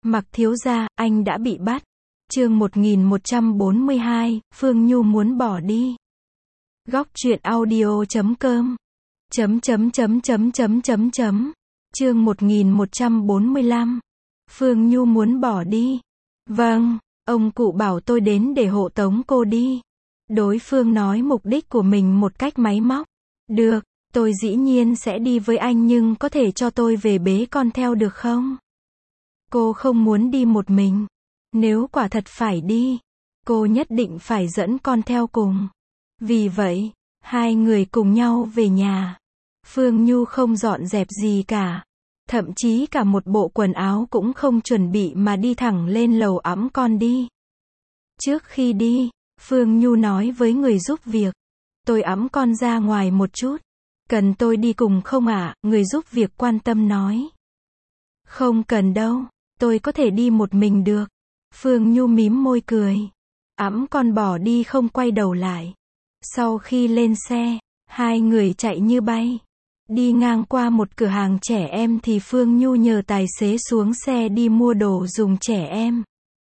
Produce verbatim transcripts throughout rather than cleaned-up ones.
Mặc thiếu gia, anh đã bị bắt. Chương một nghìn một trăm bốn mươi hai, Phương Nhu muốn bỏ đi. Góc truyện audio chấm com chấm chấm chấm chấm chấm chấm chấm Chương một nghìn một trăm bốn mươi lăm. Phương Nhu muốn bỏ đi. Vâng, ông cụ bảo tôi đến để hộ tống cô đi. Đối phương nói mục đích của mình một cách máy móc. Được, tôi dĩ nhiên sẽ đi với anh, nhưng có thể cho tôi về bế con theo được không? Cô không muốn đi một mình. Nếu quả thật phải đi, cô nhất định phải dẫn con theo cùng. Vì vậy, hai người cùng nhau về nhà. Phương Nhu không dọn dẹp gì cả. Thậm chí cả một bộ quần áo cũng không chuẩn bị mà đi thẳng lên lầu ẵm con đi. Trước khi đi, Phương Nhu nói với người giúp việc. Tôi ẵm con ra ngoài một chút. Cần tôi đi cùng không ạ? Người giúp việc quan tâm nói. Không cần đâu, tôi có thể đi một mình được. Phương Nhu mím môi cười. Ẵm con bỏ đi không quay đầu lại. Sau khi lên xe, hai người chạy như bay. Đi ngang qua một cửa hàng trẻ em thì Phương Nhu nhờ tài xế xuống xe đi mua đồ dùng trẻ em.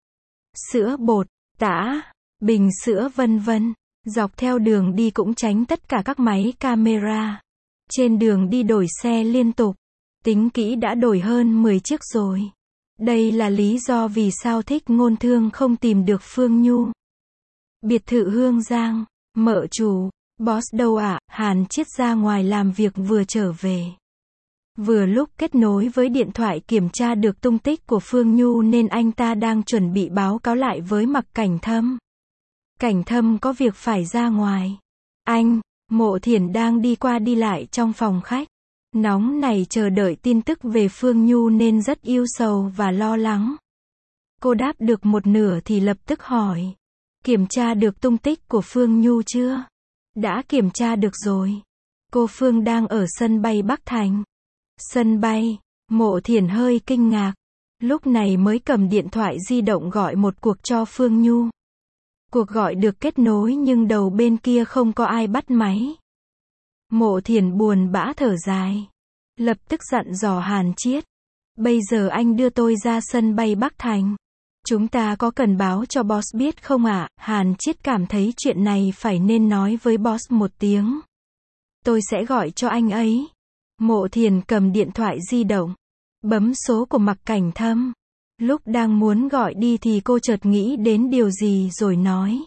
Sữa bột, tã, bình sữa vân vân. Dọc theo đường đi cũng tránh tất cả các máy camera. Trên đường đi đổi xe liên tục. Tính kỹ đã đổi hơn mười chiếc rồi. Đây là lý do vì sao Thích Ngôn Thương không tìm được Phương Nhu. Biệt thự Hương Giang, mợ chủ, boss đâu ạ? Hàn Chiết ra ngoài làm việc vừa trở về. Vừa lúc kết nối với điện thoại kiểm tra được tung tích của Phương Nhu nên anh ta đang chuẩn bị báo cáo lại với Mạc Cảnh Thâm. Cảnh Thâm có việc phải ra ngoài. Anh, Mộ Thiển đang đi qua đi lại trong phòng khách. Nóng này chờ đợi tin tức về Phương Nhu nên rất ưu sầu và lo lắng. Cô đáp được một nửa thì lập tức hỏi. Kiểm tra được tung tích của Phương Nhu chưa? Đã kiểm tra được rồi. Cô Phương đang ở sân bay Bắc Thành. Sân bay, Mộ Thiển hơi kinh ngạc. Lúc này mới cầm điện thoại di động gọi một cuộc cho Phương Nhu. Cuộc gọi được kết nối nhưng đầu bên kia không có ai bắt máy. Mộ Thiển buồn bã thở dài. Lập tức dặn dò Hàn Chiết. Bây giờ anh đưa tôi ra sân bay Bắc Thành. Chúng ta có cần báo cho boss biết không ạ? Hàn Chiết cảm thấy chuyện này phải nên nói với boss một tiếng. Tôi sẽ gọi cho anh ấy. Mộ Thiển cầm điện thoại di động. Bấm số của Mạc Cảnh Thâm. Lúc đang muốn gọi đi thì cô chợt nghĩ đến điều gì rồi nói.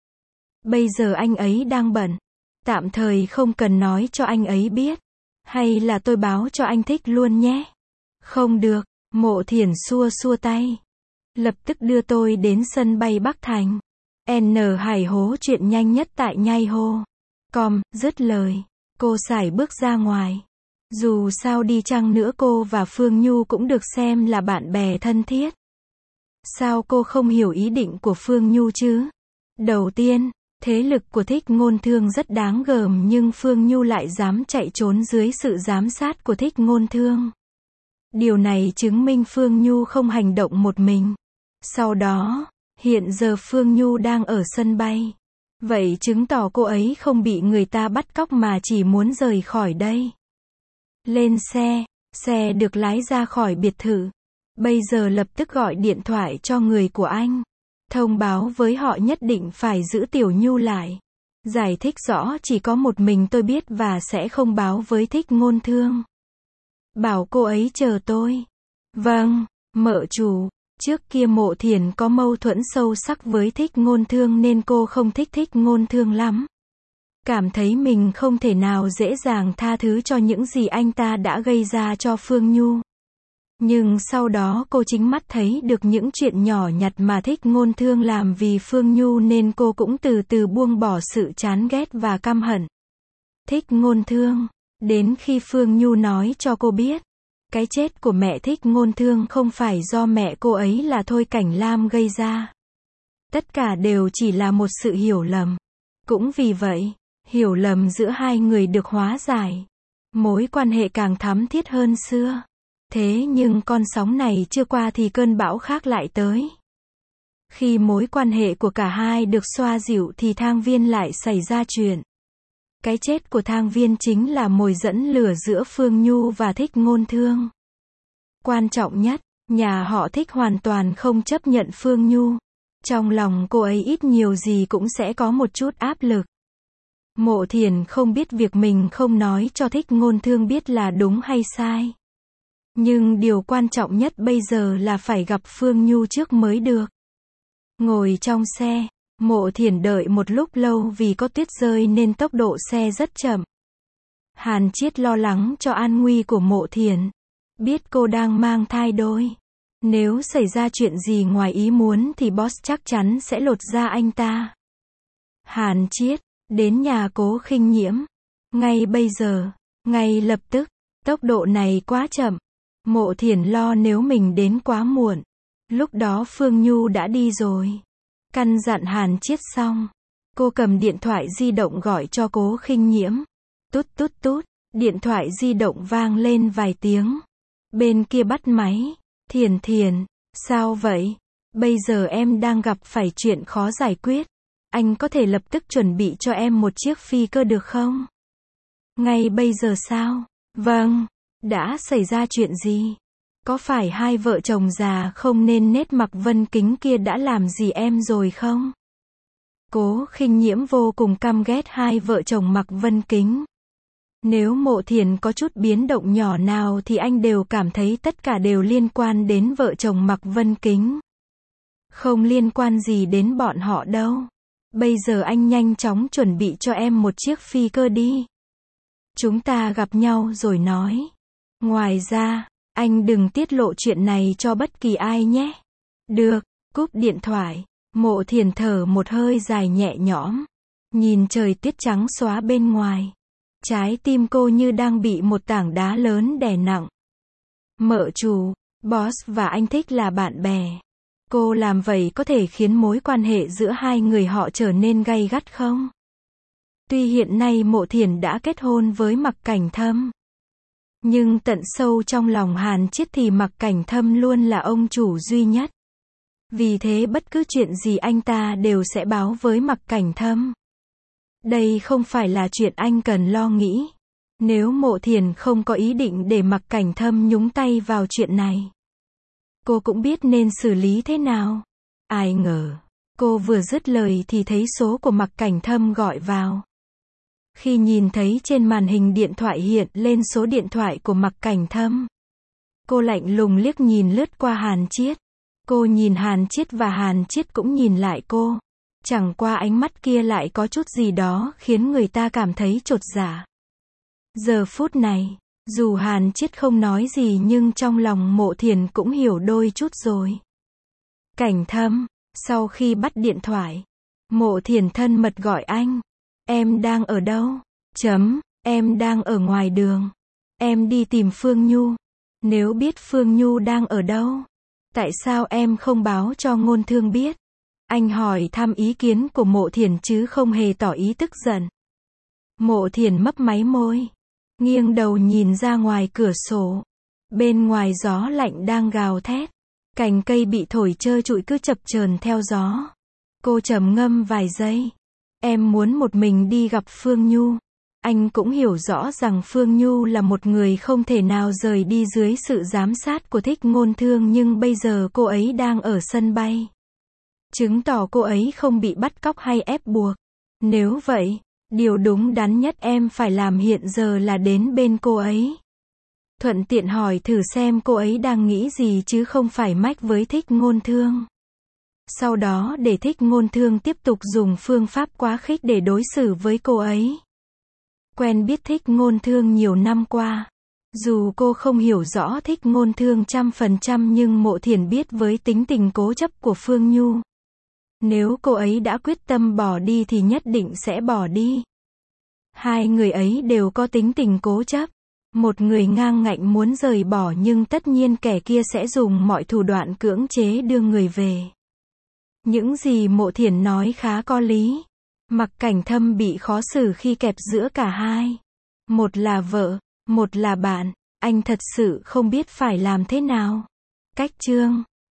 Bây giờ anh ấy đang bận. Tạm thời không cần nói cho anh ấy biết. Hay là tôi báo cho anh Thích luôn nhé. Không được, Mộ Thiển xua xua tay. Lập tức đưa tôi đến sân bay Bắc Thành. N Hải hố chuyện nhanh nhất tại nhai hô. Com, dứt lời. Cô sải bước ra ngoài. Dù sao đi chăng nữa cô và Phương Nhu cũng được xem là bạn bè thân thiết. Sao cô không hiểu ý định của Phương Nhu chứ? Đầu tiên, thế lực của Thích Ngôn Thương rất đáng gờm nhưng Phương Nhu lại dám chạy trốn dưới sự giám sát của Thích Ngôn Thương. Điều này chứng minh Phương Nhu không hành động một mình. Sau đó, hiện giờ Phương Nhu đang ở sân bay. Vậy chứng tỏ cô ấy không bị người ta bắt cóc mà chỉ muốn rời khỏi đây. Lên xe, xe được lái ra khỏi biệt thự. Bây giờ lập tức gọi điện thoại cho người của anh. Thông báo với họ nhất định phải giữ Tiểu Nhu lại. Giải thích rõ chỉ có một mình tôi biết và sẽ không báo với Thích Ngôn Thương. Bảo cô ấy chờ tôi. Vâng, mợ chủ. Trước kia Mộ Thiển có mâu thuẫn sâu sắc với Thích Ngôn Thương nên cô không thích Thích Ngôn Thương lắm. Cảm thấy mình không thể nào dễ dàng tha thứ cho những gì anh ta đã gây ra cho Phương Nhu. Nhưng sau đó cô chính mắt thấy được những chuyện nhỏ nhặt mà Thích Ngôn Thương làm vì Phương Nhu nên cô cũng từ từ buông bỏ sự chán ghét và căm hận. Thích Ngôn Thương, đến khi Phương Nhu nói cho cô biết, cái chết của mẹ Thích Ngôn Thương không phải do mẹ cô ấy là Thôi Cảnh Lam gây ra. Tất cả đều chỉ là một sự hiểu lầm. Cũng vì vậy, hiểu lầm giữa hai người được hóa giải. Mối quan hệ càng thắm thiết hơn xưa. Thế nhưng con sóng này chưa qua thì cơn bão khác lại tới. Khi mối quan hệ của cả hai được xoa dịu thì Thang Viên lại xảy ra chuyện. Cái chết của Thang Viên chính là mồi dẫn lửa giữa Phương Nhu và Thích Ngôn Thương. Quan trọng nhất, Nhà họ Thích hoàn toàn không chấp nhận Phương Nhu. Trong lòng cô ấy ít nhiều gì cũng sẽ có một chút áp lực. Mộ Thiển không biết việc mình không nói cho Thích Ngôn Thương biết là đúng hay sai. Nhưng điều quan trọng nhất bây giờ là phải gặp Phương Nhu trước mới được. Ngồi trong xe, Mộ Thiển đợi một lúc lâu vì có tuyết rơi nên tốc độ xe rất chậm. Hàn Chiết lo lắng cho an nguy của Mộ Thiển. Biết cô đang mang thai đôi. Nếu xảy ra chuyện gì ngoài ý muốn thì boss chắc chắn sẽ lột da anh ta. Hàn Chiết, đến nhà Cố Khinh Nhiễm. Ngay bây giờ, ngay lập tức, tốc độ này quá chậm. Mộ Thiển lo nếu mình đến quá muộn. Lúc đó Phương Nhu đã đi rồi. Căn dặn Hàn Chiết xong. Cô cầm điện thoại di động gọi cho Cố Khinh Nhiễm. Tút tút tút, điện thoại di động vang lên vài tiếng. Bên kia bắt máy. Thiển Thiển, sao vậy? Bây giờ em đang gặp phải chuyện khó giải quyết. Anh có thể lập tức chuẩn bị cho em một chiếc phi cơ được không? Ngay bây giờ sao? Vâng, đã xảy ra chuyện gì? Có phải hai vợ chồng già không nên nết mặc Vân Kính kia đã làm gì em rồi không? Cố Khinh Nhiễm vô cùng căm ghét hai vợ chồng Mạc Vân Kính. Nếu Mộ Thiển có chút biến động nhỏ nào thì anh đều cảm thấy tất cả đều liên quan đến vợ chồng Mạc Vân Kính. Không liên quan gì đến bọn họ đâu. Bây giờ anh nhanh chóng chuẩn bị cho em một chiếc phi cơ đi. Chúng ta gặp nhau rồi nói. Ngoài ra, anh đừng tiết lộ chuyện này cho bất kỳ ai nhé. Được, cúp điện thoại. Mộ Thiển thở một hơi dài nhẹ nhõm. Nhìn trời tuyết trắng xóa bên ngoài. Trái tim cô như đang bị một tảng đá lớn đè nặng. Mợ chủ, boss và anh Thích là bạn bè. Cô làm vậy có thể khiến mối quan hệ giữa hai người họ trở nên gay gắt không? Tuy hiện nay Mộ Thiển đã kết hôn với Mạc Cảnh Thâm. Nhưng tận sâu trong lòng Hàn Chiết thì Mạc Cảnh Thâm luôn là ông chủ duy nhất. Vì thế bất cứ chuyện gì anh ta đều sẽ báo với Mạc Cảnh Thâm. Đây không phải là chuyện anh cần lo nghĩ. Nếu Mộ Thiển không có ý định để Mạc Cảnh Thâm nhúng tay vào chuyện này, cô cũng biết nên xử lý thế nào. Ai ngờ, cô vừa dứt lời thì thấy số của Mạc Cảnh Thâm gọi vào. Khi nhìn thấy trên màn hình điện thoại hiện lên số điện thoại của Mạc Cảnh Thâm, cô lạnh lùng liếc nhìn lướt qua Hàn Chiết. Cô nhìn Hàn Chiết và Hàn Chiết cũng nhìn lại cô. Chẳng qua ánh mắt kia lại có chút gì đó khiến người ta cảm thấy chột dạ. Giờ phút này, dù Hàn Chiết không nói gì nhưng trong lòng Mộ Thiển cũng hiểu đôi chút rồi. Cảnh Thâm, sau khi bắt điện thoại, Mộ Thiển thân mật gọi anh. Em đang ở đâu? Chấm, em đang ở ngoài đường. Em đi tìm Phương Nhu. Nếu biết Phương Nhu đang ở đâu, tại sao em không báo cho Ngôn Thương biết? Anh hỏi thăm ý kiến của Mộ Thiển chứ không hề tỏ ý tức giận. Mộ Thiển mấp máy môi, nghiêng đầu nhìn ra ngoài cửa sổ. Bên ngoài gió lạnh đang gào thét. Cành cây bị thổi trơ trụi cứ chập chờn theo gió. Cô trầm ngâm vài giây. Em muốn một mình đi gặp Phương Nhu. Anh cũng hiểu rõ rằng Phương Nhu là một người không thể nào rời đi dưới sự giám sát của Thích Ngôn Thương, nhưng bây giờ cô ấy đang ở sân bay. Chứng tỏ cô ấy không bị bắt cóc hay ép buộc. Nếu vậy, điều đúng đắn nhất em phải làm hiện giờ là đến bên cô ấy. Thuận tiện hỏi thử xem cô ấy đang nghĩ gì chứ không phải mách với Thích Ngôn Thương. Sau đó để Thích Ngôn Thương tiếp tục dùng phương pháp quá khích để đối xử với cô ấy. Quen biết Thích Ngôn Thương nhiều năm qua. Dù cô không hiểu rõ Thích Ngôn Thương trăm phần trăm nhưng Mộ Thiển biết với tính tình cố chấp của Phương Nhu. Nếu cô ấy đã quyết tâm bỏ đi thì nhất định sẽ bỏ đi. Hai người ấy đều có tính tình cố chấp. Một người ngang ngạnh muốn rời bỏ nhưng tất nhiên kẻ kia sẽ dùng mọi thủ đoạn cưỡng chế đưa người về. Những gì Mộ Thiển nói khá có lý. Mạc Cảnh Thâm bị khó xử khi kẹp giữa cả hai. Một là vợ, một là bạn. Anh thật sự không biết phải làm thế nào. Cách chương